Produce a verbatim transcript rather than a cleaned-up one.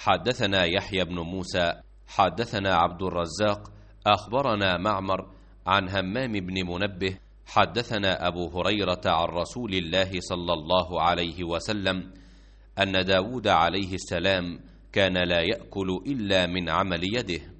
حدثنا يحيى بن موسى حدثنا عبد الرزاق أخبرنا معمر عن همام بن منبه حدثنا أبو هريرة عن رسول الله صلى الله عليه وسلم أن داود عليه السلام كان لا يأكل إلا من عمل يده.